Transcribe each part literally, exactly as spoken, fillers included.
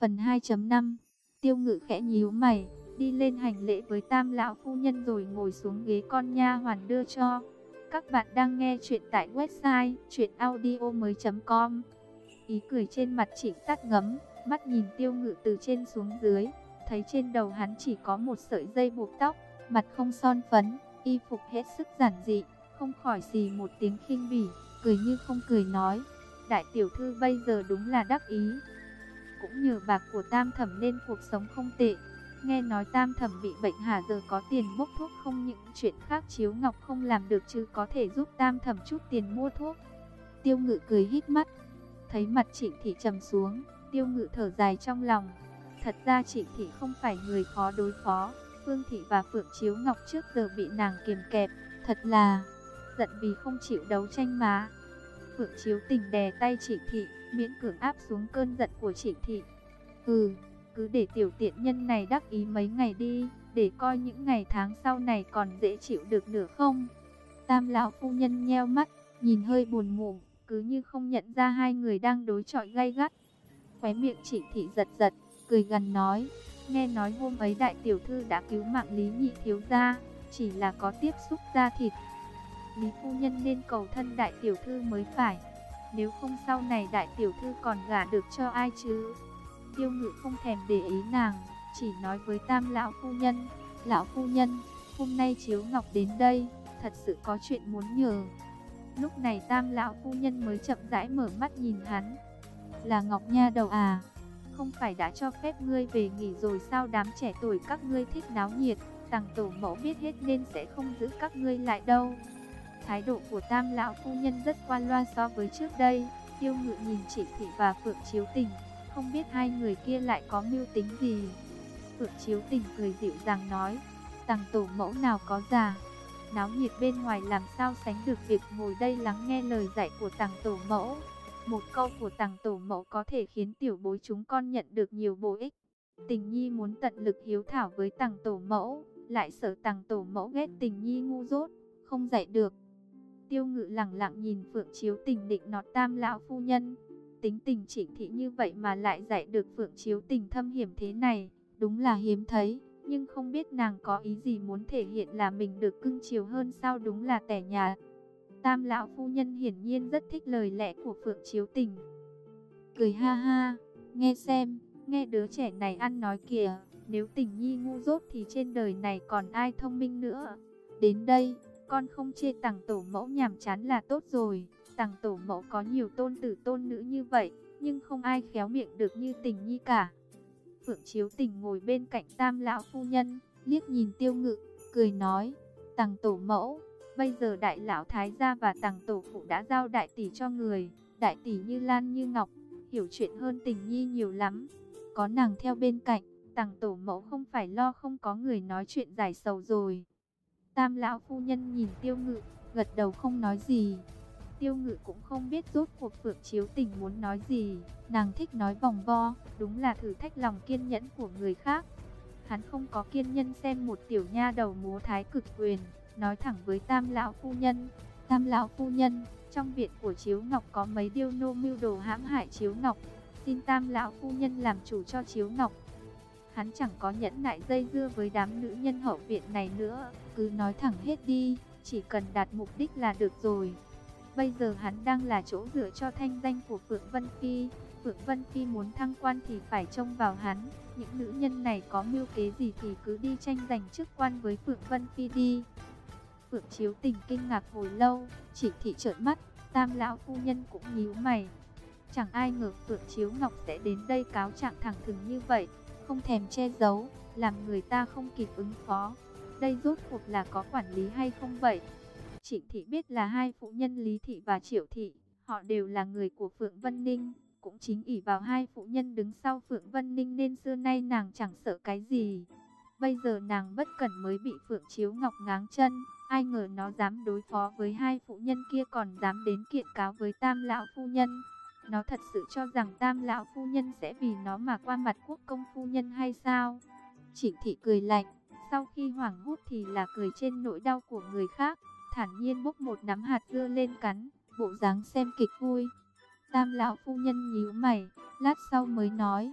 Phần hai chấm năm. Tiêu Ngự khẽ nhíu mày, đi lên hành lễ với Tam lão phu nhân rồi ngồi xuống ghế con nha hoàn đưa cho. Các bạn đang nghe chuyện tại website truyện audio mới chấm com. Ý cười trên mặt Trịnh Tát ngấm, mắt nhìn Tiêu Ngự từ trên xuống dưới, thấy trên đầu hắn chỉ có một sợi dây buộc tóc, mặt không son phấn, y phục hết sức giản dị, không khỏi xì một tiếng khinh bỉ, cười như không cười nói: đại tiểu thư bây giờ đúng là đắc ý. Cũng nhờ bạc của Tam thẩm nên cuộc sống không tệ. Nghe nói Tam thẩm bị bệnh hả, giờ có tiền bốc thuốc, không những chuyện khác Chiếu Ngọc không làm được chứ có thể giúp Tam thẩm chút tiền mua thuốc. Tiêu Ngự cười híp mắt, thấy mặt Trịnh Thị trầm xuống, Tiêu Ngự thở dài trong lòng. Thật ra Trịnh Thị không phải người khó đối phó, Phương Thị và Phượng Chiếu Ngọc trước giờ bị nàng kiềm kẹp, thật là giận vì không chịu đấu tranh mà. Phượng Chiếu Tình đè tay Trịnh Thị, miễn cưỡng áp xuống cơn giận của Trịnh Thị. Ừ, cứ để tiểu tiện nhân này đắc ý mấy ngày đi, để coi những ngày tháng sau này còn dễ chịu được nữa không. Tam lão phu nhân nheo mắt, nhìn hơi buồn ngủ, cứ như không nhận ra hai người đang đối chọi gay gắt. Khóe miệng Trịnh Thị giật giật, cười gằn nói: nghe nói hôm ấy đại tiểu thư đã cứu mạng Lý nhị thiếu gia, chỉ là có tiếp xúc da thịt. Lý phu nhân nên cầu thân đại tiểu thư mới phải, nếu không sau này đại tiểu thư còn gả được cho ai chứ. Tiêu Ngự không thèm để ý nàng, chỉ nói với Tam lão phu nhân: lão phu nhân, hôm nay Chiếu Ngọc đến đây, thật sự có chuyện muốn nhờ. Lúc này Tam lão phu nhân mới chậm rãi mở mắt nhìn hắn. Là Ngọc nha đầu à? Không phải đã cho phép ngươi về nghỉ rồi sao? Đám trẻ tuổi các ngươi thích náo nhiệt, Tằng tổ mẫu biết hết nên sẽ không giữ các ngươi lại đâu. Thái độ của Tam lão phu nhân rất qua loa so với trước đây. Tiêu Ngự nhìn Trịnh Thị và Phượng Chiếu Tình, không biết hai người kia lại có mưu tính gì. Phượng Chiếu Tình cười dịu dàng nói: Tằng tổ mẫu nào có già, náo nhiệt bên ngoài làm sao sánh được việc ngồi đây lắng nghe lời dạy của Tằng tổ mẫu. Một câu của Tằng tổ mẫu có thể khiến tiểu bối chúng con nhận được nhiều bổ ích. Tình nhi muốn tận lực hiếu thảo với Tằng tổ mẫu, lại sợ Tằng tổ mẫu ghét Tình nhi ngu dốt, không dạy được. Tiêu Ngự lẳng lặng nhìn Phượng Chiếu Tình định nọt Tam lão phu nhân. Tính tình Trịnh Thị như vậy mà lại dạy được Phượng Chiếu Tình thâm hiểm thế này, đúng là hiếm thấy. Nhưng không biết nàng có ý gì, muốn thể hiện là mình được cưng chiều hơn sao, đúng là tẻ nhà. Tam lão phu nhân hiển nhiên rất thích lời lẽ của Phượng Chiếu Tình. Cười ha ha, nghe xem, nghe đứa trẻ này ăn nói kìa, nếu Tình nhi ngu dốt thì trên đời này còn ai thông minh nữa. Đến đây, con không chê Tằng tổ mẫu nhàm chán là tốt rồi. Tằng tổ mẫu có nhiều tôn tử tôn nữ như vậy, nhưng không ai khéo miệng được như Tình nhi cả. Phượng Chiếu Tình ngồi bên cạnh Tam lão phu nhân, liếc nhìn Tiêu Ngự, cười nói: Tằng tổ mẫu, bây giờ đại lão thái gia và Tằng tổ phụ đã giao đại tỷ cho người, đại tỷ như Lan như Ngọc, hiểu chuyện hơn Tình nhi nhiều lắm. Có nàng theo bên cạnh, Tằng tổ mẫu không phải lo không có người nói chuyện giải sầu rồi. Tam lão phu nhân nhìn Tiêu Ngự, gật đầu không nói gì. Tiêu Ngự cũng không biết rốt cuộc Phượng Chiếu Tình muốn nói gì, nàng thích nói vòng vo, đúng là thử thách lòng kiên nhẫn của người khác. Hắn không có kiên nhẫn xem một tiểu nha đầu múa thái cực quyền, nói thẳng với Tam lão phu nhân: Tam lão phu nhân, trong viện của Chiếu Ngọc có mấy điêu nô mưu đồ hãm hại Chiếu Ngọc, xin Tam lão phu nhân làm chủ cho Chiếu Ngọc. Hắn chẳng có nhẫn nại dây dưa với đám nữ nhân hậu viện này nữa, cứ nói thẳng hết đi, chỉ cần đạt mục đích là được rồi. Bây giờ hắn đang là chỗ dựa cho thanh danh của Phượng Vân Phi, Phượng Vân Phi muốn thăng quan thì phải trông vào hắn. Những nữ nhân này có mưu kế gì thì cứ đi tranh giành chức quan với Phượng Vân Phi đi. Phượng Chiếu Tình kinh ngạc hồi lâu, Trịnh Thị trợn mắt, Tam lão phu nhân cũng nhíu mày. Chẳng ai ngờ Phượng Chiếu Ngọc sẽ đến đây cáo trạng thẳng thừng như vậy, không thèm che giấu, làm người ta không kịp ứng phó. Đây rốt cuộc là có quản lý hay không vậy? Trịnh Thị biết là hai phụ nhân Lý Thị và Triệu Thị, họ đều là người của Phượng Vân Ninh. Cũng chính ỷ vào hai phụ nhân đứng sau Phượng Vân Ninh nên xưa nay nàng chẳng sợ cái gì. Bây giờ nàng bất cẩn mới bị Phượng Chiếu Ngọc ngáng chân, ai ngờ nó dám đối phó với hai phụ nhân kia, còn dám đến kiện cáo với Tam lão phu nhân. Nó thật sự cho rằng Tam lão phu nhân sẽ vì nó mà qua mặt Quốc công phu nhân hay sao? Trịnh Thị cười lạnh, sau khi hoảng hốt thì là cười trên nỗi đau của người khác, thản nhiên bốc một nắm hạt dưa lên cắn, bộ dáng xem kịch vui. Tam lão phu nhân nhíu mày, lát sau mới nói: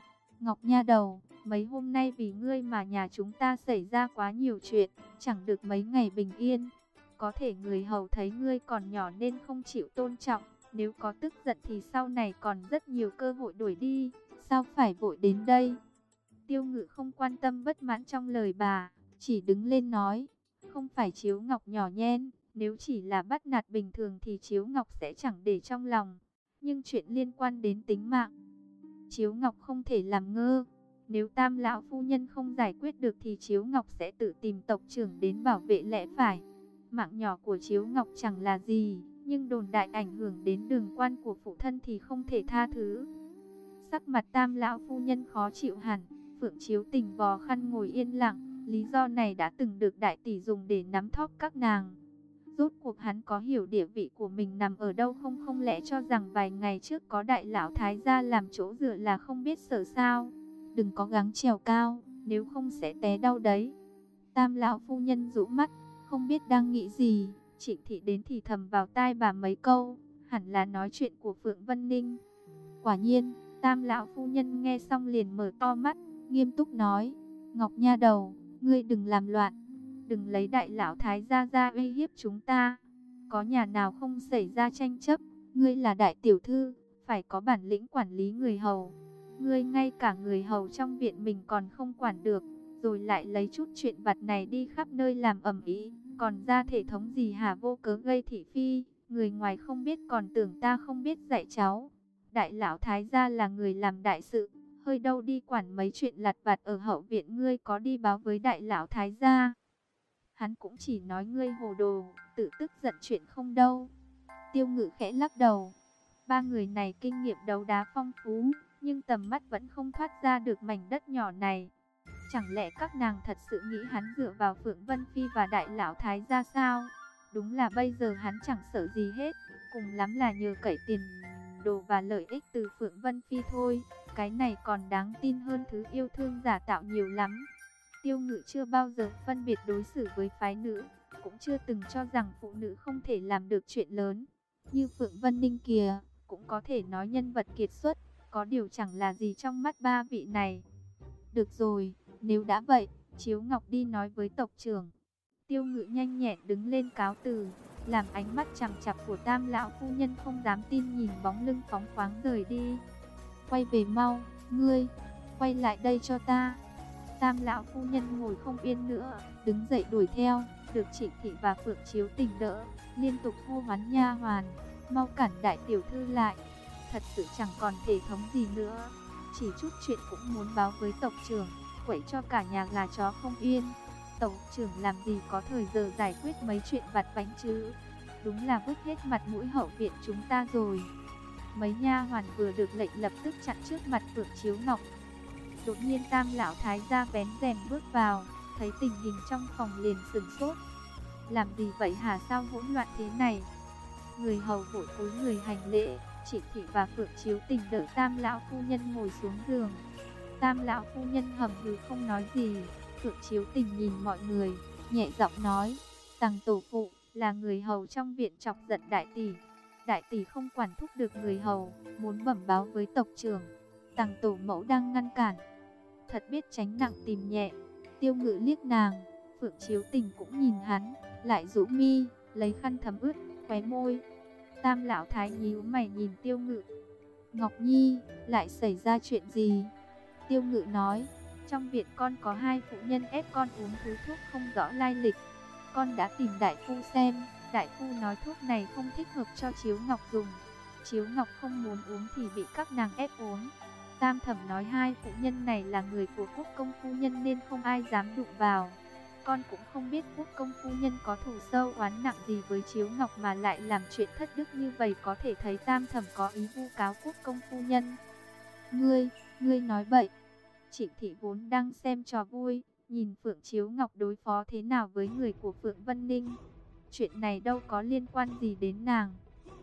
Ngọc nha đầu, mấy hôm nay vì ngươi mà nhà chúng ta xảy ra quá nhiều chuyện, chẳng được mấy ngày bình yên. Có thể người hầu thấy ngươi còn nhỏ nên không chịu tôn trọng, nếu có tức giận thì sau này còn rất nhiều cơ hội đuổi đi, sao phải vội đến đây? Tiêu Ngự không quan tâm bất mãn trong lời bà, chỉ đứng lên nói, không phải Chiếu Ngọc nhỏ nhen, nếu chỉ là bắt nạt bình thường thì Chiếu Ngọc sẽ chẳng để trong lòng, nhưng chuyện liên quan đến tính mạng, Chiếu Ngọc không thể làm ngơ. Nếu Tam lão phu nhân không giải quyết được thì Chiếu Ngọc sẽ tự tìm tộc trưởng đến bảo vệ lẽ phải. Mạng nhỏ của Chiếu Ngọc chẳng là gì, nhưng đồn đại ảnh hưởng đến đường quan của phụ thân thì không thể tha thứ. Sắc mặt Tam lão phu nhân khó chịu hẳn, Phượng Chiếu Tình vò khăn ngồi yên lặng, lý do này đã từng được đại tỷ dùng để nắm thóp các nàng. Rốt cuộc hắn có hiểu địa vị của mình nằm ở đâu không? Không lẽ cho rằng vài ngày trước có đại lão thái gia làm chỗ dựa là không biết sợ sao? Đừng có gắng trèo cao, nếu không sẽ té đau đấy. Tam lão phu nhân rũ mắt, không biết đang nghĩ gì. Trịnh thị đến thì thầm vào tai bà mấy câu, hẳn là nói chuyện của Phượng Vân Ninh. Quả nhiên, Tam lão phu nhân nghe xong liền mở to mắt, nghiêm túc nói, Ngọc nha đầu, ngươi đừng làm loạn, đừng lấy đại lão thái gia ra uy hiếp chúng ta. Có nhà nào không xảy ra tranh chấp, ngươi là đại tiểu thư, phải có bản lĩnh quản lý người hầu. Ngươi ngay cả người hầu trong viện mình còn không quản được, rồi lại lấy chút chuyện vặt này đi khắp nơi làm ầm ĩ, còn ra thể thống gì hả? Vô cớ gây thị phi, người ngoài không biết còn tưởng ta không biết dạy cháu. Đại lão thái gia là người làm đại sự, hơi đâu đi quản mấy chuyện lặt vặt ở hậu viện. Ngươi có đi báo với đại lão thái gia, hắn cũng chỉ nói ngươi hồ đồ, tự tức giận chuyện không đâu. Tiêu Ngự khẽ lắc đầu, ba người này kinh nghiệm đấu đá phong phú, nhưng tầm mắt vẫn không thoát ra được mảnh đất nhỏ này. Chẳng lẽ các nàng thật sự nghĩ hắn dựa vào Phượng Vân Phi và đại lão thái gia sao? Đúng là bây giờ hắn chẳng sợ gì hết, cùng lắm là nhờ cậy tiền đồ và lợi ích từ Phượng Vân Phi thôi. Cái này còn đáng tin hơn thứ yêu thương giả tạo nhiều lắm. Tiêu Ngự chưa bao giờ phân biệt đối xử với phái nữ, cũng chưa từng cho rằng phụ nữ không thể làm được chuyện lớn. Như Phượng Vân Ninh kìa, cũng có thể nói nhân vật kiệt xuất, có điều chẳng là gì trong mắt ba vị này. Được rồi, nếu đã vậy, Chiếu Ngọc đi nói với tộc trưởng. Tiêu Ngự nhanh nhẹn đứng lên cáo từ, làm ánh mắt chằm chằm của Tam lão phu nhân không dám tin nhìn bóng lưng phóng khoáng rời đi. Quay về mau, ngươi, quay lại đây cho ta. Tam lão phu nhân ngồi không yên nữa, đứng dậy đuổi theo, được Trịnh thị và Phượng Chiếu Tình đỡ, liên tục hô hoán nha hoàn, mau cản đại tiểu thư lại. Thật sự chẳng còn thể thống gì nữa, chỉ chút chuyện cũng muốn báo với tộc trưởng, quậy cho cả nhà gà chó không yên. Tộc trưởng làm gì có thời giờ giải quyết mấy chuyện vặt vãnh chứ? Đúng là vứt hết mặt mũi hậu viện chúng ta rồi. Mấy nha hoàn vừa được lệnh lập tức chặn trước mặt Phượng Chiếu Ngọc. Đột nhiên Tam lão thái gia vén rèm bước vào, thấy tình hình trong phòng liền sửng sốt. Làm gì vậy hả? Sao hỗn loạn thế này? Người hầu vội cúi người hành lễ. Trịnh thị và Phượng Chiếu Tình đỡ Tam lão phu nhân ngồi xuống giường. Tam lão phu nhân hầm hừ không nói gì. Phượng Chiếu Tình nhìn mọi người, nhẹ giọng nói, Tằng tổ phụ là người hầu trong viện chọc giận đại tỷ. Đại tỷ không quản thúc được người hầu, muốn bẩm báo với tộc trưởng. Tằng tổ mẫu đang ngăn cản, thật biết tránh nặng tìm nhẹ. Tiêu Ngự liếc nàng, Phượng Chiếu Tình cũng nhìn hắn, lại rũ mi, lấy khăn thấm ướt khóe môi. Tam lão thái nhíu mày nhìn Tiêu Ngự. Ngọc Nhi, lại xảy ra chuyện gì? Tiêu Ngự nói, trong viện con có hai phụ nhân ép con uống thứ thuốc không rõ lai lịch. Con đã tìm đại phu xem, đại phu nói thuốc này không thích hợp cho Chiếu Ngọc dùng. Chiếu Ngọc không muốn uống thì bị các nàng ép uống. Tam thẩm nói hai phụ nhân này là người của Quốc công phu nhân nên không ai dám đụng vào. Con cũng không biết Quốc công phu nhân có thù sâu oán nặng gì với Chiếu Ngọc mà lại làm chuyện thất đức như vậy, có thể thấy Tam thẩm có ý vu cáo Quốc công phu nhân. Ngươi, ngươi nói bậy. Trịnh thị vốn đang xem trò vui, nhìn Phượng Chiếu Ngọc đối phó thế nào với người của Phượng Vân Ninh. Chuyện này đâu có liên quan gì đến nàng.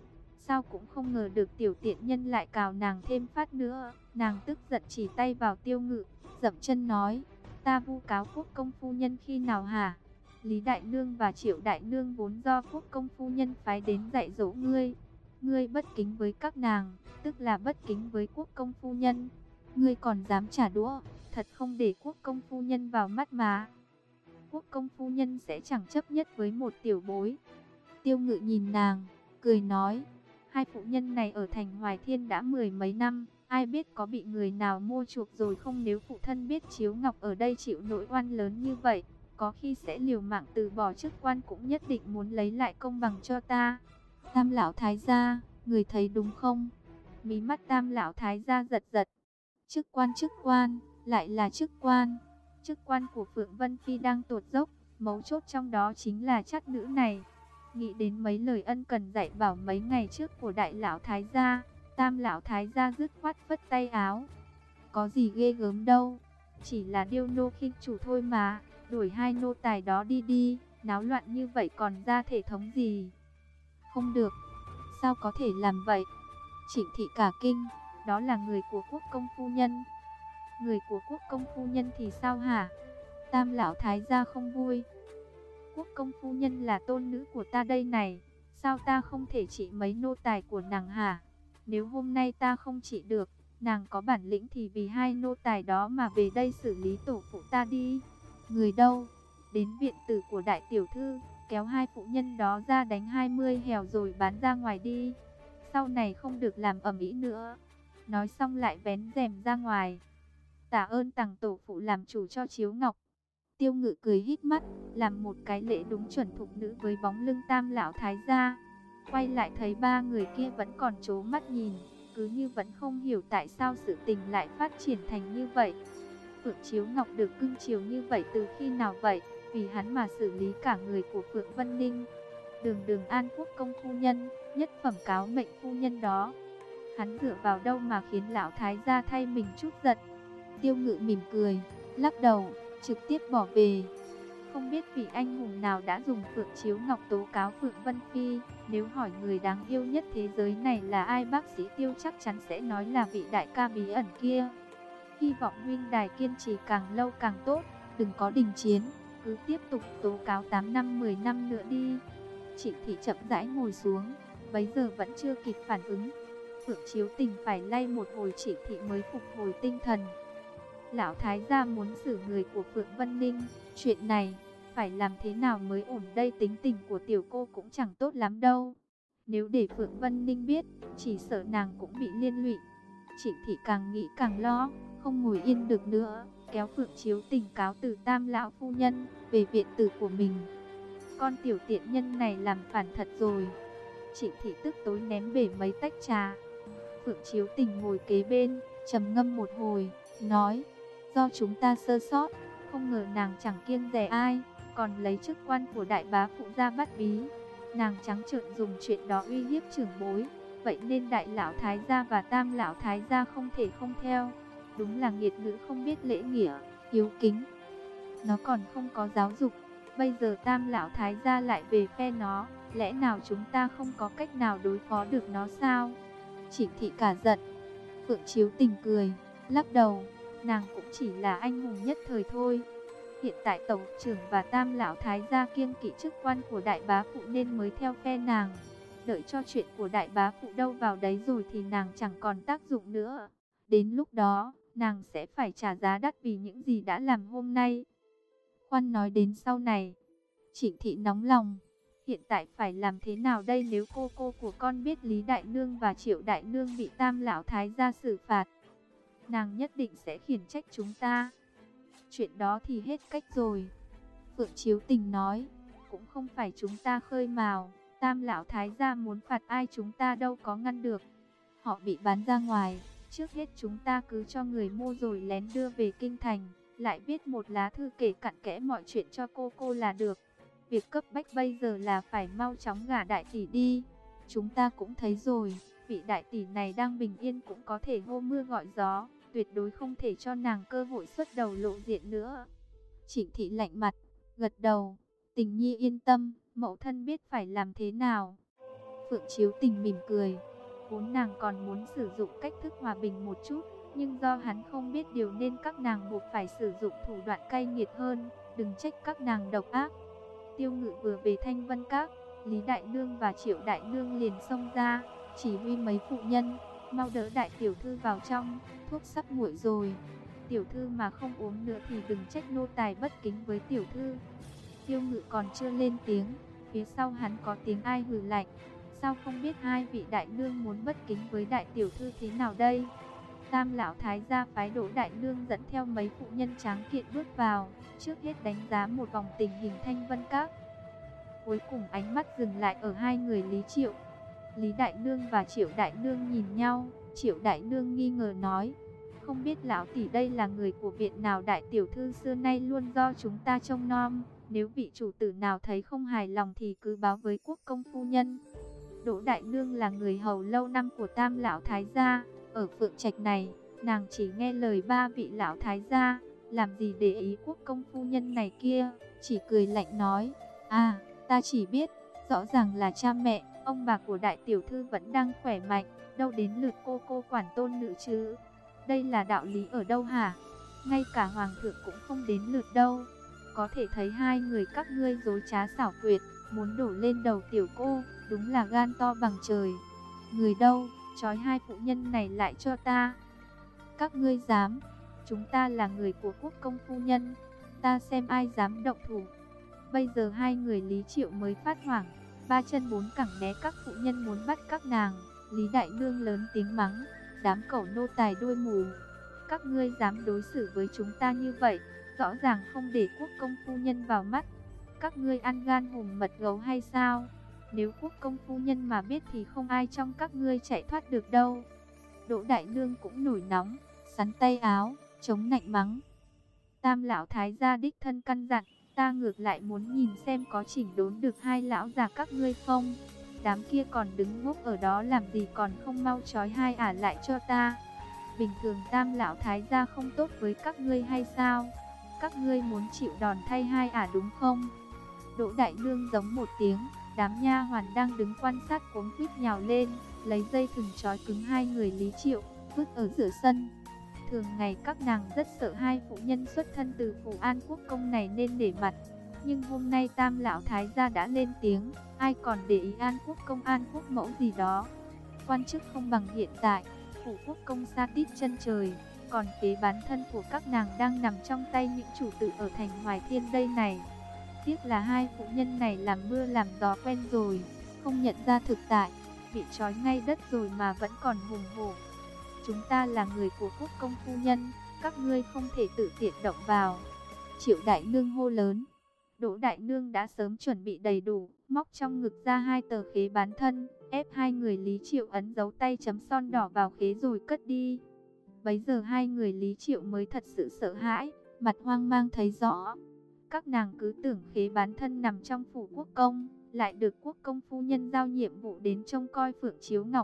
Sao cũng không ngờ được tiểu tiện nhân lại cào nàng thêm phát nữa. Nàng tức giận chỉ tay vào Tiêu Ngự, dậm chân nói, ta vu cáo Quốc công phu nhân khi nào hả? Lý Đại Nương và Triệu Đại Nương vốn do Quốc công phu nhân phái đến dạy dỗ ngươi. Ngươi bất kính với các nàng, tức là bất kính với Quốc công phu nhân. Ngươi còn dám trả đũa, thật không để quốc công phu nhân vào mắt mà. Quốc công phu nhân sẽ chẳng chấp nhất với một tiểu bối. Tiêu Ngự nhìn nàng, cười nói, hai phụ nhân này ở thành Hoài Thiên đã mười mấy năm, ai biết có bị người nào mua chuộc rồi không. Nếu phụ thân biết Chiếu Ngọc ở đây chịu nỗi oan lớn như vậy, có khi sẽ liều mạng từ bỏ chức quan, cũng nhất định muốn lấy lại công bằng cho ta. Tam lão thái gia, người thấy đúng không? Mí mắt Tam lão thái gia giật giật. Chức quan chức quan, lại là chức quan. Chức quan của Phượng Vân Phi đang tụt dốc, mấu chốt trong đó chính là trát nữ này. Nghĩ đến mấy lời ân cần dạy bảo mấy ngày trước của đại lão thái gia, Tam lão thái gia dứt khoát phất tay áo. Có gì ghê gớm đâu, chỉ là điêu nô khinh chủ thôi mà, đuổi hai nô tài đó đi đi, náo loạn như vậy còn ra thể thống gì. Không được, sao có thể làm vậy? Trịnh thị cả kinh, đó là người của quốc công phu nhân. Người của quốc công phu nhân thì sao hả? Tam lão thái gia không vui. Quốc công phu nhân là tôn nữ của ta đây này, sao ta không thể trị mấy nô tài của nàng hả? Nếu hôm nay ta không trị được, nàng có bản lĩnh thì vì hai nô tài đó mà về đây xử lý tổ phụ ta đi. Người đâu? Đến viện tử của đại tiểu thư, kéo hai phụ nhân đó ra đánh hai mươi hèo rồi bán ra ngoài đi. Sau này không được làm ầm ĩ nữa. Nói xong lại vén rèm ra ngoài. Tạ ơn Tằng tổ phụ làm chủ cho Chiếu Ngọc. Tiêu Ngự cười híp mắt, làm một cái lễ đúng chuẩn thục nữ với bóng lưng Tam lão thái gia. Quay lại thấy ba người kia vẫn còn trố mắt nhìn, cứ như vẫn không hiểu tại sao sự tình lại phát triển thành như vậy. Phượng Chiếu Ngọc được cưng chiều như vậy từ khi nào vậy? Vì hắn mà xử lý cả người của Phượng Vân Ninh. Đường Đường An quốc công phu nhân, nhất phẩm cáo mệnh phu nhân đó, hắn dựa vào đâu mà khiến lão thái gia thay mình chút giận? Tiêu Ngự mỉm cười, lắc đầu, trực tiếp bỏ về. Không biết vị anh hùng nào đã dùng Phượng Chiếu Ngọc tố cáo Phượng Vân Phi. Nếu hỏi người đáng yêu nhất thế giới này là ai, bác sĩ Tiêu chắc chắn sẽ nói là vị đại ca bí ẩn kia. Hy vọng huynh đài kiên trì càng lâu càng tốt, đừng có đình chiến, cứ tiếp tục tố cáo tám năm mười năm nữa đi. Trịnh thị chậm rãi ngồi xuống, bấy giờ vẫn chưa kịp phản ứng. Phượng Chiếu Tình phải lay một hồi Trịnh thị mới phục hồi tinh thần. Lão thái gia muốn xử người của Phượng Vân Ninh, chuyện này phải làm thế nào mới ổn đây? Tính tình của tiểu cô cũng chẳng tốt lắm đâu. Nếu để Phượng Vân Ninh biết, chỉ sợ nàng cũng bị liên lụy. Trịnh thị càng nghĩ càng lo, không ngồi yên được nữa, kéo Phượng Chiếu Tình cáo từ Tam lão phu nhân về viện tử của mình. Con tiểu tiện nhân này làm phản thật rồi. Trịnh thị tức tối ném bể mấy tách trà. Phượng Chiếu Tình ngồi kế bên, trầm ngâm một hồi, nói: do chúng ta sơ sót, không ngờ nàng chẳng kiêng dè ai, còn lấy chức quan của đại bá phụ ra bắt bí. Nàng trắng trợn dùng chuyện đó uy hiếp trưởng bối, vậy nên đại lão thái gia và tam lão thái gia không thể không theo. Đúng là nghiệt nữ không biết lễ nghĩa, hiếu kính. Nó còn không có giáo dục, bây giờ tam lão thái gia lại về phe nó, lẽ nào chúng ta không có cách nào đối phó được nó sao? Trịnh thị cả giận. Phượng Chiếu Tình cười, lắc đầu, nàng cũng chỉ là anh hùng nhất thời thôi. Hiện tại tổng trưởng và tam lão thái gia kiêng kỵ chức quan của đại bá phụ nên mới theo phe nàng. Đợi cho chuyện của đại bá phụ đâu vào đấy rồi thì nàng chẳng còn tác dụng nữa. Đến lúc đó, nàng sẽ phải trả giá đắt vì những gì đã làm hôm nay. Khoan nói đến sau này. Trịnh thị nóng lòng. Hiện tại phải làm thế nào đây nếu cô cô của con biết Lý Đại Nương và Triệu Đại Nương bị tam lão thái gia xử phạt? Nàng nhất định sẽ khiển trách chúng ta. Chuyện đó thì hết cách rồi. Phượng Chiếu Tình nói, cũng không phải chúng ta khơi mào. Tam lão thái gia muốn phạt ai chúng ta đâu có ngăn được. Họ bị bán ra ngoài, trước hết chúng ta cứ cho người mua rồi lén đưa về kinh thành, lại viết một lá thư kể cặn kẽ mọi chuyện cho cô cô là được. Việc cấp bách bây giờ là phải mau chóng gả đại tỷ đi. Chúng ta cũng thấy rồi, vị đại tỷ này đang bình yên cũng có thể hô mưa gọi gió, tuyệt đối không thể cho nàng cơ hội xuất đầu lộ diện nữa. Trịnh thị lạnh mặt, gật đầu, Tình nhi yên tâm, mẫu thân biết phải làm thế nào. Phượng Chiếu Tình mỉm cười, vốn nàng còn muốn sử dụng cách thức hòa bình một chút, nhưng do hắn không biết điều nên các nàng buộc phải sử dụng thủ đoạn cay nghiệt hơn, đừng trách các nàng độc ác. Tiêu Ngự vừa về Thanh Vân Các, Lý Đại Nương và Triệu Đại Nương liền xông ra, chỉ huy mấy phụ nhân, mau đỡ đại tiểu thư vào trong, thuốc sắp nguội rồi. Tiểu thư mà không uống nữa thì đừng trách nô tài bất kính với tiểu thư. Tiêu Ngự còn chưa lên tiếng, phía sau hắn có tiếng ai hừ lạnh. Sao không biết hai vị đại nương muốn bất kính với đại tiểu thư thế nào đây? Tam lão thái gia phái Đỗ đại nương dẫn theo mấy phụ nhân tráng kiện bước vào, trước hết đánh giá một vòng tình hình Thanh Vân Các. Cuối cùng ánh mắt dừng lại ở hai người Lý Triệu. Lý đại nương và Triệu đại nương nhìn nhau, Triệu đại nương nghi ngờ nói: "Không biết lão tỷ đây là người của viện nào? Đại tiểu thư xưa nay luôn do chúng ta trông nom, nếu vị chủ tử nào thấy không hài lòng thì cứ báo với quốc công phu nhân." Đỗ đại nương là người hầu lâu năm của Tam lão thái gia, ở Phượng Trạch này, nàng chỉ nghe lời ba vị lão thái gia, làm gì để ý quốc công phu nhân này kia, chỉ cười lạnh nói: "À, ta chỉ biết, rõ ràng là cha mẹ, ông bà của đại tiểu thư vẫn đang khỏe mạnh, đâu đến lượt cô cô quản tôn nữ chứ. Đây là đạo lý ở đâu hả? Ngay cả hoàng thượng cũng không đến lượt đâu. Có thể thấy hai người các ngươi dối trá xảo quyệt, muốn đổ lên đầu tiểu cô, đúng là gan to bằng trời. Người đâu, trói hai phụ nhân này lại cho ta." "Các ngươi dám? Chúng ta là người của quốc công phu nhân, ta xem ai dám động thủ." Bây giờ hai người Lý Triệu mới phát hoảng, ba chân bốn cẳng né các phụ nhân muốn bắt các nàng. Lý đại nương lớn tiếng mắng: "Đám cẩu nô tài đuôi mù, các ngươi dám đối xử với chúng ta như vậy, rõ ràng không để quốc công phu nhân vào mắt. Các ngươi ăn gan hùm mật gấu hay sao? Nếu quốc công phu nhân mà biết thì không ai trong các ngươi chạy thoát được đâu." Đỗ đại nương cũng nổi nóng, sắn tay áo, chống nạnh mắng: "Tam lão thái gia đích thân căn dặn, ta ngược lại muốn nhìn xem có chỉnh đốn được hai lão già các ngươi không. Đám kia còn đứng ngốc ở đó làm gì, còn không mau trói hai ả lại cho ta. Bình thường Tam lão thái gia không tốt với các ngươi hay sao? Các ngươi muốn chịu đòn thay hai ả đúng không?" Đỗ đại nương giống một tiếng, đám nha hoàn đang đứng quan sát cuống quýt nhào lên, lấy dây thừng trói cứng hai người Lý Triệu, vứt ở giữa sân. Thường ngày các nàng rất sợ hai phụ nhân xuất thân từ phủ An Quốc công này nên để mặt, nhưng hôm nay Tam lão thái gia đã lên tiếng, ai còn để ý An Quốc công An Quốc mẫu gì đó. Quan chức không bằng hiện tại, phủ quốc công xa tít chân trời, còn kế bán thân của các nàng đang nằm trong tay những chủ tử ở thành Hoài Thiên đây này. Tiếc là hai phụ nhân này làm mưa làm gió quen rồi, không nhận ra thực tại, bị trói ngay đất rồi mà vẫn còn hùng hổ. "Chúng ta là người của quốc công phu nhân, các ngươi không thể tự tiện động vào." Triệu đại nương hô lớn. Đỗ đại nương đã sớm chuẩn bị đầy đủ, móc trong ngực ra hai tờ khế bán thân, ép hai người Lý Triệu ấn dấu tay chấm son đỏ vào khế rồi cất đi. Bấy giờ hai người Lý Triệu mới thật sự sợ hãi, mặt hoang mang thấy rõ. Các nàng cứ tưởng khế bán thân nằm trong phủ quốc công, lại được quốc công phu nhân giao nhiệm vụ đến trông coi Phượng Chiếu Ngọc,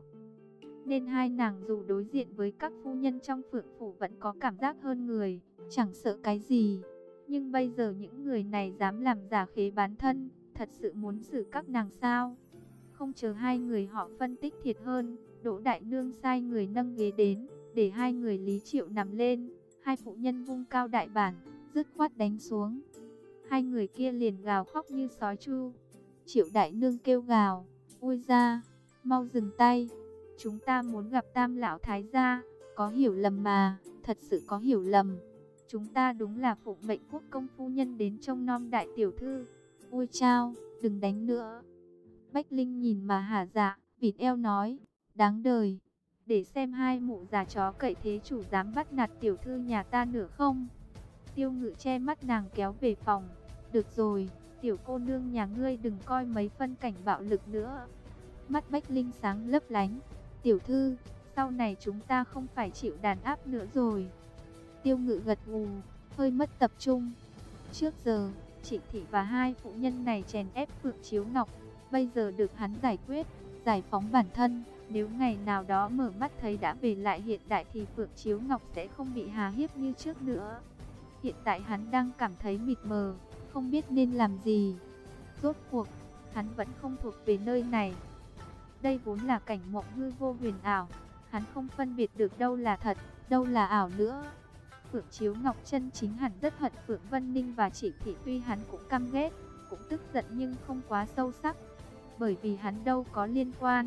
nên hai nàng dù đối diện với các phu nhân trong Phượng phủ vẫn có cảm giác hơn người, chẳng sợ cái gì. Nhưng bây giờ những người này dám làm giả khế bán thân, thật sự muốn xử các nàng sao? Không chờ hai người họ phân tích thiệt hơn, Đỗ đại nương sai người nâng ghế đến, để hai người Lý Triệu nằm lên. Hai phụ nhân vung cao đại bản, dứt khoát đánh xuống. Hai người kia liền gào khóc như sói chu. Triệu đại nương kêu gào: "Ui ra, mau dừng tay, chúng ta muốn gặp Tam lão thái gia, có hiểu lầm mà, thật sự có hiểu lầm. Chúng ta đúng là phụng mệnh quốc công phu nhân đến trông nom đại tiểu thư. Ôi chao, đừng đánh nữa." Bách Linh nhìn mà hả dạ, vịt eo nói: "Đáng đời, để xem hai mụ già chó cậy thế chủ dám bắt nạt tiểu thư nhà ta nữa không." Tiêu Ngự che mắt nàng kéo về phòng. "Được rồi, tiểu cô nương nhà ngươi đừng coi mấy phân cảnh bạo lực nữa." Mắt Bách Linh sáng lấp lánh. "Tiểu thư, sau này chúng ta không phải chịu đàn áp nữa rồi." Tiêu Ngự gật gù, hơi mất tập trung. Trước giờ, Trịnh Thị và hai phụ nhân này chèn ép Phượng Chiếu Ngọc, bây giờ được hắn giải quyết, giải phóng bản thân. Nếu ngày nào đó mở mắt thấy đã về lại hiện đại thì Phượng Chiếu Ngọc sẽ không bị hà hiếp như trước nữa. Hiện tại hắn đang cảm thấy mịt mờ, không biết nên làm gì. Rốt cuộc, hắn vẫn không thuộc về nơi này. Đây vốn là cảnh mộng hư vô huyền ảo, hắn không phân biệt được đâu là thật, đâu là ảo nữa. Phượng Chiếu Ngọc chân chính hẳn rất hận Phượng Vân Ninh và Trịnh Thị, tuy hắn cũng căm ghét, cũng tức giận nhưng không quá sâu sắc. Bởi vì hắn đâu có liên quan, hắn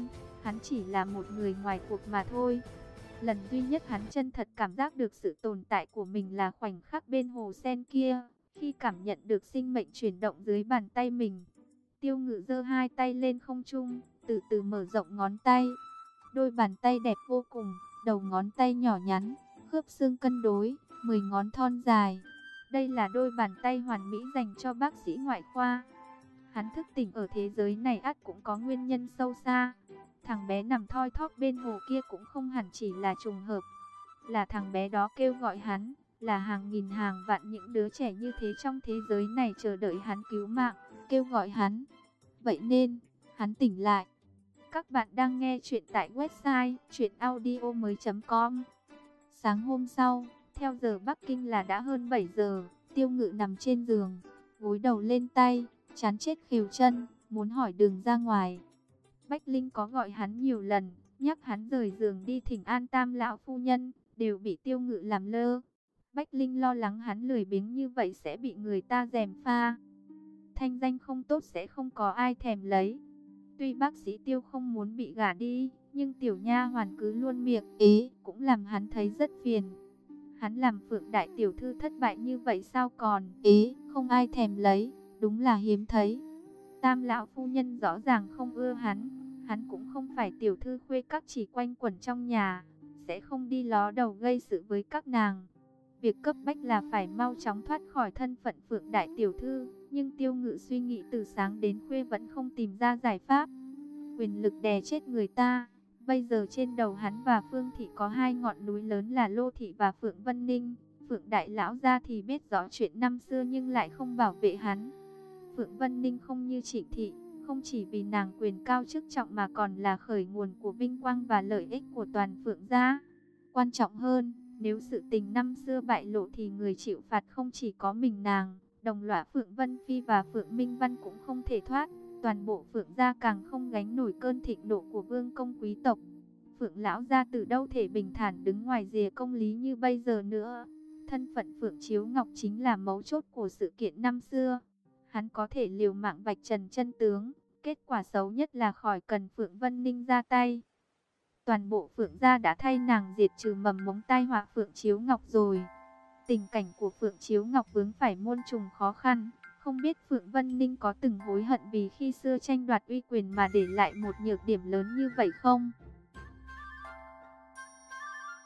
hắn chỉ là một người ngoài cuộc mà thôi. Lần duy nhất hắn chân thật cảm giác được sự tồn tại của mình là khoảnh khắc bên hồ sen kia, khi cảm nhận được sinh mệnh chuyển động dưới bàn tay mình. Tiêu Ngự giơ hai tay lên không trung, từ từ mở rộng ngón tay. Đôi bàn tay đẹp vô cùng, đầu ngón tay nhỏ nhắn, khớp xương cân đối, mười ngón thon dài. Đây là đôi bàn tay hoàn mỹ dành cho bác sĩ ngoại khoa. Hắn thức tỉnh ở thế giới này ắt cũng có nguyên nhân sâu xa. Thằng bé nằm thoi thóp bên hồ kia cũng không hẳn chỉ là trùng hợp. Là thằng bé đó kêu gọi hắn, là hàng nghìn hàng vạn những đứa trẻ như thế trong thế giới này chờ đợi hắn cứu mạng, kêu gọi hắn. Vậy nên, hắn tỉnh lại. Các bạn đang nghe chuyện tại website truyện audio mới chấm com. Sáng hôm sau, theo giờ Bắc Kinh là đã hơn bảy giờ, Tiêu Ngự nằm trên giường, gối đầu lên tay, chán chết khều chân, muốn hỏi đường ra ngoài. Bách Linh có gọi hắn nhiều lần, nhắc hắn rời giường đi thỉnh an Tam lão phu nhân, đều bị Tiêu Ngự làm lơ. Bách Linh lo lắng hắn lười biếng như vậy sẽ bị người ta gièm pha. Thanh danh không tốt sẽ không có ai thèm lấy. Tuy bác sĩ Tiêu không muốn bị gả đi, nhưng tiểu nha hoàn cứ luôn miệng ế cũng làm hắn thấy rất phiền. Hắn làm Phượng đại tiểu thư thất bại như vậy sao còn ế không ai thèm lấy, đúng là hiếm thấy. Tam lão phu nhân rõ ràng không ưa hắn, hắn cũng không phải tiểu thư khuê các chỉ quanh quẩn trong nhà, sẽ không đi ló đầu gây sự với các nàng. Việc cấp bách là phải mau chóng thoát khỏi thân phận Phượng đại tiểu thư, nhưng Tiêu Ngự suy nghĩ từ sáng đến khuya vẫn không tìm ra giải pháp. Quyền lực đè chết người ta, bây giờ trên đầu hắn và Phương thị có hai ngọn núi lớn là Lô thị và Phượng Vân Ninh. Phượng đại lão gia thì biết rõ chuyện năm xưa nhưng lại không bảo vệ hắn. Phượng Vân Ninh không như Trịnh thị, không chỉ vì nàng quyền cao chức trọng mà còn là khởi nguồn của vinh quang và lợi ích của toàn Phượng gia. Quan trọng hơn, nếu sự tình năm xưa bại lộ thì người chịu phạt không chỉ có mình nàng, đồng lõa Phượng Vân Phi và Phượng Minh Văn cũng không thể thoát. Toàn bộ Phượng gia càng không gánh nổi cơn thịnh nộ của vương công quý tộc. Phượng lão gia từ đâu thể bình thản đứng ngoài rìa công lý như bây giờ nữa. Thân phận Phượng Chiếu Ngọc chính là mấu chốt của sự kiện năm xưa. Hắn có thể liều mạng vạch trần chân tướng, kết quả xấu nhất là khỏi cần Phượng Vân Ninh ra tay. Toàn bộ Phượng gia đã thay nàng diệt trừ mầm mống tai họa Phượng Chiếu Ngọc rồi. Tình cảnh của Phượng Chiếu Ngọc vướng phải muôn trùng khó khăn. Không biết Phượng Vân Ninh có từng hối hận vì khi xưa tranh đoạt uy quyền mà để lại một nhược điểm lớn như vậy không?